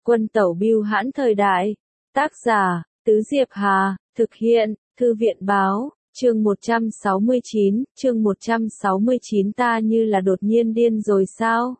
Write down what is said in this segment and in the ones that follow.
Quân tẩu bưu hãn thời đại. Tác giả, Tứ Diệp Hà, thực hiện, Thư viện báo, chương 169, ta như là đột nhiên điên rồi sao?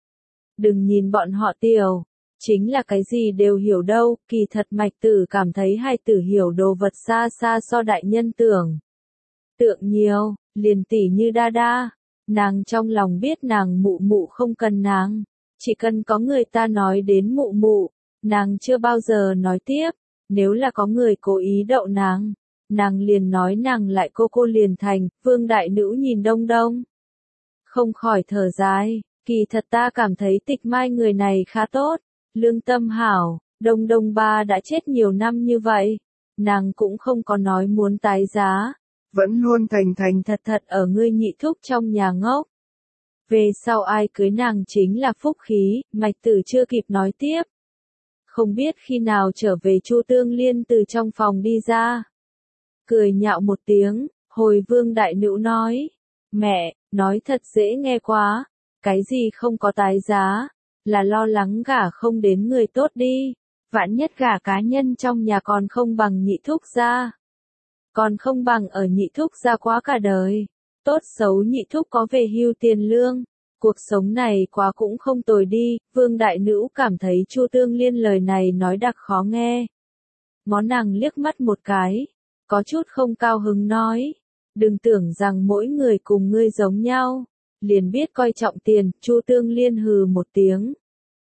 Đừng nhìn bọn họ tiểu, chính là cái gì đều hiểu đâu, kỳ thật Mạch Tử cảm thấy hai tử hiểu đồ vật xa xa so đại nhân tưởng. Tượng nhiều, liền tỉ như đa đa, nàng trong lòng biết nàng mụ mụ không cần nàng, chỉ cần có người ta nói đến mụ mụ, nàng chưa bao giờ nói tiếp, nếu là có người cố ý đậu nàng liền nói nàng lại cô liền thành, Vương đại nữ nhìn Đông Đông. Không khỏi thở dài, kỳ thật ta cảm thấy Tịch Mai người này khá tốt, lương tâm hảo, Đông Đông ba đã chết nhiều năm như vậy, nàng cũng không có nói muốn tái giá, vẫn luôn thành thành thật thật ở ngươi nhị thúc trong nhà ngốc. Về sau ai cưới nàng chính là phúc khí, Mạch Tử chưa kịp nói tiếp. Không biết khi nào trở về Chu Tương Liên từ trong phòng đi ra. Cười nhạo một tiếng, hồi Vương đại nữ nói. Mẹ, nói thật dễ nghe quá, cái gì không có tái giá, là lo lắng gả không đến người tốt đi, vạn nhất gả cá nhân trong nhà còn không bằng nhị thúc gia. Còn không bằng ở nhị thúc gia quá cả đời, tốt xấu nhị thúc có về hưu tiền lương, cuộc sống này quá cũng không tồi đi, Vương đại nữ cảm thấy Chu Tương Liên lời này nói đặc khó nghe. Ngó nàng liếc mắt một cái, có chút không cao hứng nói, đừng tưởng rằng mỗi người cùng ngươi giống nhau, liền biết coi trọng tiền, Chu Tương Liên hừ một tiếng.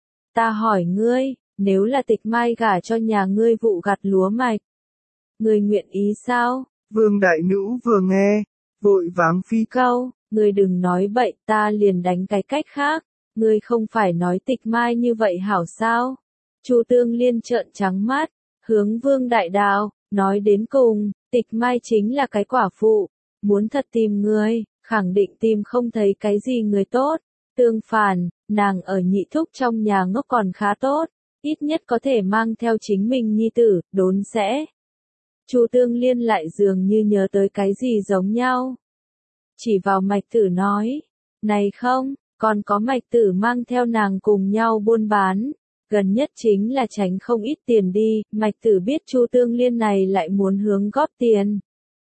Ta hỏi ngươi, nếu là Tịch Mai gả cho nhà ngươi vụ gặt lúa mạch, ngươi nguyện ý sao? Vương đại nữ vừa nghe, vội vàng phi câu, ngươi đừng nói bậy, ta liền đánh cái cách khác, ngươi không phải nói Tịch Mai như vậy hảo sao? Chu Tương Liên trợn trắng mắt, hướng Vương đại đạo, nói đến cùng, Tịch Mai chính là cái quả phụ, muốn thật tìm ngươi, khẳng định tìm không thấy cái gì người tốt, tương phản, nàng ở nhị thúc trong nhà ngốc còn khá tốt, ít nhất có thể mang theo chính mình nhi tử, đốn sẽ. Chu Tương Liên lại dường như nhớ tới cái gì giống nhau. Chỉ vào Mạch Tử nói, này không, còn có Mạch Tử mang theo nàng cùng nhau buôn bán, gần nhất chính là tránh không ít tiền đi, Mạch Tử biết Chu Tương Liên này lại muốn hướng góp tiền.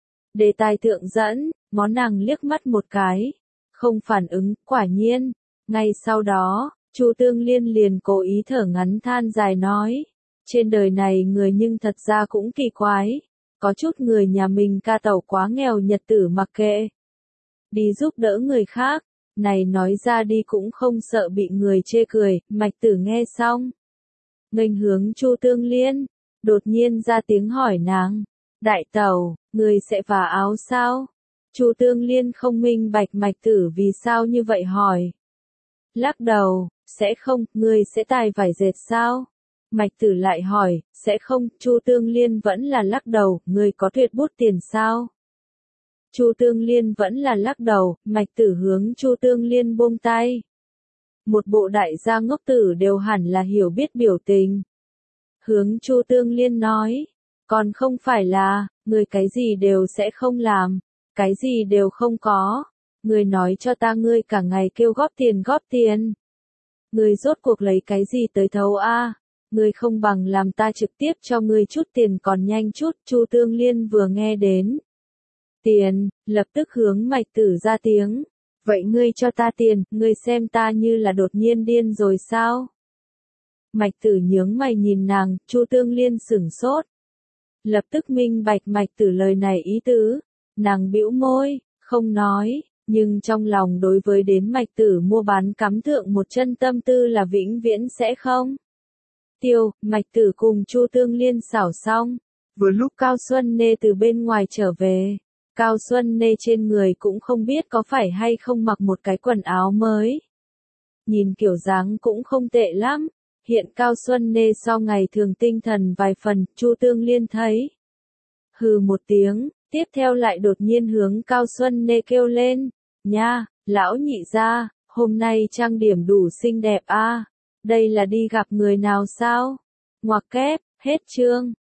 Đề tài thượng dẫn, ngó nàng liếc mắt một cái, không phản ứng, quả nhiên, ngay sau đó, Chu Tương Liên liền cố ý thở ngắn than dài nói, trên đời này người nhưng thật ra cũng kỳ quái, có chút người nhà mình ca tẩu quá nghèo nhật tử mặc kệ, đi giúp đỡ người khác, này nói ra đi cũng không sợ bị người chê cười, Mạch Tử nghe xong. Nghênh hướng Chu Tương Liên, đột nhiên ra tiếng hỏi nàng, đại tẩu, người sẽ vá áo sao? Chu Tương Liên không minh bạch Mạch Tử vì sao như vậy hỏi. Lắc đầu, sẽ không, người sẽ tài vải dệt sao? Mạch Tử lại hỏi, sẽ không, Chu Tương Liên vẫn là lắc đầu, người có tuyệt bút tiền sao? Chu Tương Liên vẫn là lắc đầu, Mạch Tử hướng Chu Tương Liên buông tay. Một bộ đại gia ngốc tử đều hẳn là hiểu biết biểu tình. Hướng Chu Tương Liên nói, còn không phải là, người cái gì đều sẽ không làm, cái gì đều không có. Người nói cho ta ngươi cả ngày kêu góp tiền. Người rốt cuộc lấy cái gì tới thấu a? Người không bằng làm ta trực tiếp cho ngươi chút tiền còn nhanh chút, Chu Tương Liên vừa nghe đến. Tiền, lập tức hướng Mạch Tử ra tiếng. Vậy ngươi cho ta tiền, ngươi xem ta như là đột nhiên điên rồi sao? Mạch Tử nhướng mày nhìn nàng, Chu Tương Liên sửng sốt. Lập tức minh bạch Mạch Tử lời này ý tứ, nàng bĩu môi, không nói, nhưng trong lòng đối với đến Mạch Tử mua bán cắm thượng một chân tâm tư là vĩnh viễn sẽ không. Tiêu, Mạch Tử cùng Chu Tương Liên xảo xong, vừa lúc Cao Xuân Nê từ bên ngoài trở về. Cao Xuân Nê trên người cũng không biết có phải hay không mặc một cái quần áo mới. Nhìn kiểu dáng cũng không tệ lắm, hiện Cao Xuân Nê so ngày thường tinh thần vài phần, Chu Tương Liên thấy. Hừ một tiếng, tiếp theo lại đột nhiên hướng Cao Xuân Nê kêu lên, nha, lão nhị gia, hôm nay trang điểm đủ xinh đẹp a, đây là đi gặp người nào sao? Ngoặc kép, hết chương.